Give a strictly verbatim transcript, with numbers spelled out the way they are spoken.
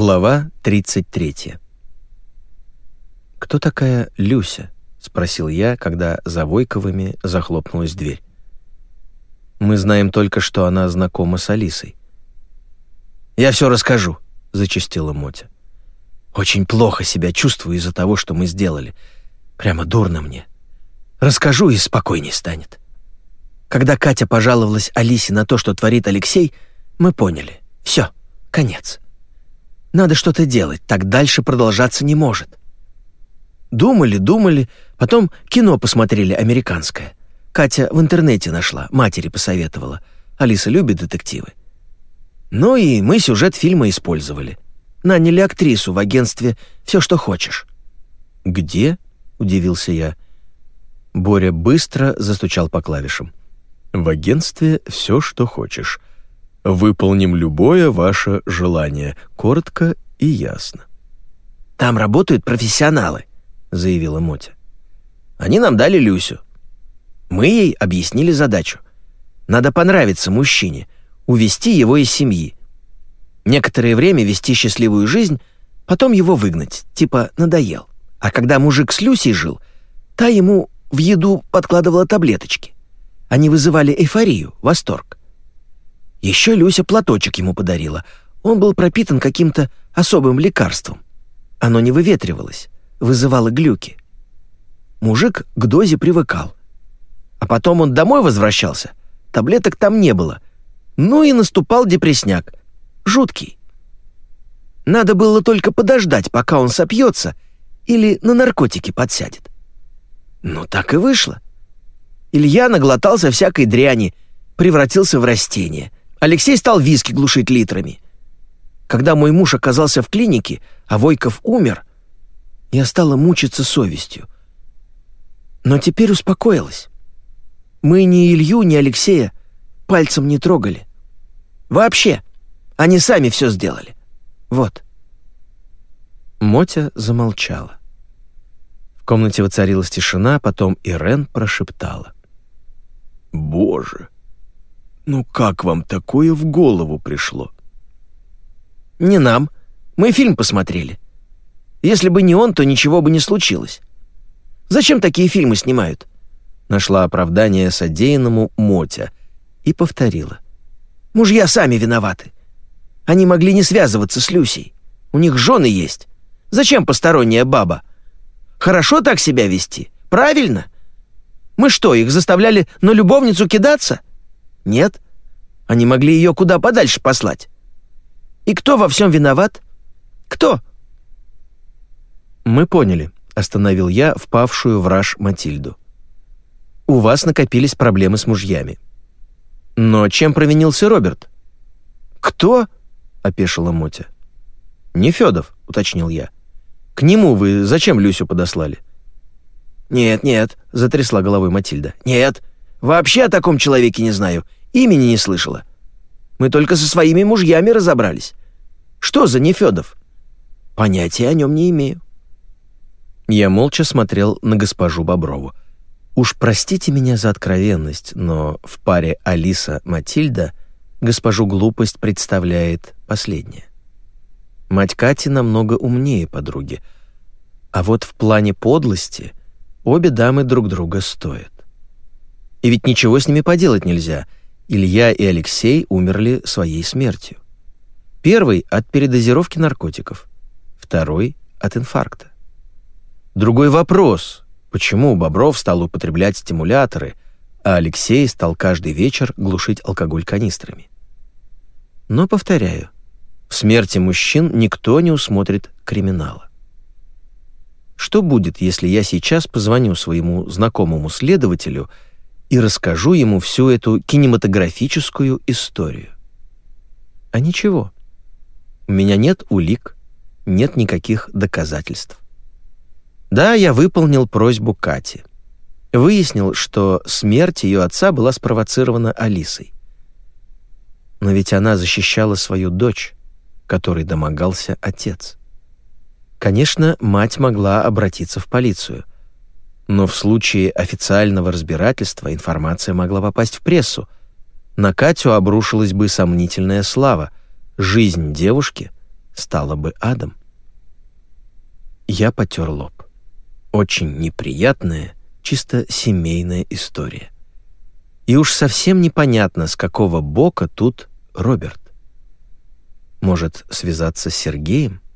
Глава тридцать третья. «Кто такая Люся?» — спросил я, когда за Войковыми захлопнулась дверь. «Мы знаем только, что она знакома с Алисой». «Я все расскажу», — зачастила Мотя. «Очень плохо себя чувствую из-за того, что мы сделали. Прямо дурно мне. Расскажу, и спокойней станет. Когда Катя пожаловалась Алисе на то, что творит Алексей, мы поняли. Все, конец. Надо что-то делать, так дальше продолжаться не может. Думали, думали, потом кино посмотрели американское. Катя в интернете нашла, матери посоветовала. Алиса любит детективы. Ну и мы сюжет фильма использовали. Наняли актрису в агентстве «Все, что хочешь». «Где?» — удивился я. Боря быстро застучал по клавишам. «В агентстве «Все, что хочешь». Выполним любое ваше желание, коротко и ясно». «Там работают профессионалы», — заявила Мотя. «Они нам дали Люсю. Мы ей объяснили задачу. Надо понравиться мужчине, увести его из семьи. Некоторое время вести счастливую жизнь, потом его выгнать, типа надоел. А когда мужик с Люсей жил, та ему в еду подкладывала таблеточки. Они вызывали эйфорию, восторг. Еще Люся платочек ему подарила. Он был пропитан каким-то особым лекарством. Оно не выветривалось, вызывало глюки. Мужик к дозе привыкал. А потом он домой возвращался, таблеток там не было. Ну и наступал депресняк. Жуткий. Надо было только подождать, пока он сопьется или на наркотики подсядет. Ну так и вышло. Илья наглотался всякой дряни, превратился в растение. Алексей стал виски глушить литрами. Когда мой муж оказался в клинике, а Войков умер, я стала мучиться совестью. Но теперь успокоилась. Мы ни Илью, ни Алексея пальцем не трогали. Вообще, они сами все сделали. Вот». Мотя замолчала. В комнате воцарилась тишина, потом Ирен прошептала: «Боже, ну как вам такое в голову пришло?» «Не нам. Мы фильм посмотрели. Если бы не он, то ничего бы не случилось. Зачем такие фильмы снимают?» Нашла оправдание содеянному Мотя и повторила: «Мужья сами виноваты. Они могли не связываться с Люсей. У них жены есть. Зачем посторонняя баба? Хорошо так себя вести? Правильно? Мы что, их заставляли на любовницу кидаться? Нет. Они могли ее куда подальше послать. И кто во всем виноват? Кто?» «Мы поняли», — остановил я впавшую в раж Матильду. «У вас накопились проблемы с мужьями. Но чем провинился Роберт?» «Кто?» — опешила Мотя. «Нефёдов», — уточнил я. «К нему вы зачем Люсю подослали?» «Нет, нет», — затрясла головой Матильда. «Нет, вообще о таком человеке не знаю, имени не слышала. Мы только со своими мужьями разобрались. Что за Нефёдов? Понятия о нем не имею». Я молча смотрел на госпожу Боброву. Уж простите меня за откровенность, но в паре Алиса-Матильда госпожу глупость представляет последняя. Мать Кати намного умнее подруги, а вот в плане подлости обе дамы друг друга стоят. И ведь ничего с ними поделать нельзя. Илья и Алексей умерли своей смертью. Первый — от передозировки наркотиков, второй — от инфаркта. Другой вопрос — почему Бобров стал употреблять стимуляторы, а Алексей стал каждый вечер глушить алкоголь канистрами. Но, повторяю, в смерти мужчин никто не усмотрит криминала. Что будет, если я сейчас позвоню своему знакомому следователю и расскажу ему всю эту кинематографическую историю? А ничего. У меня нет улик, нет никаких доказательств. Да, я выполнил просьбу Кати. Выяснил, что смерть ее отца была спровоцирована Алисой. Но ведь она защищала свою дочь, которой домогался отец. Конечно, мать могла обратиться в полицию, но в случае официального разбирательства информация могла попасть в прессу. На Катю обрушилась бы сомнительная слава, жизнь девушки стала бы адом. Я потер лоб. Очень неприятная, чисто семейная история. И уж совсем непонятно, с какого бока тут Роберт. Может, связаться с Сергеем?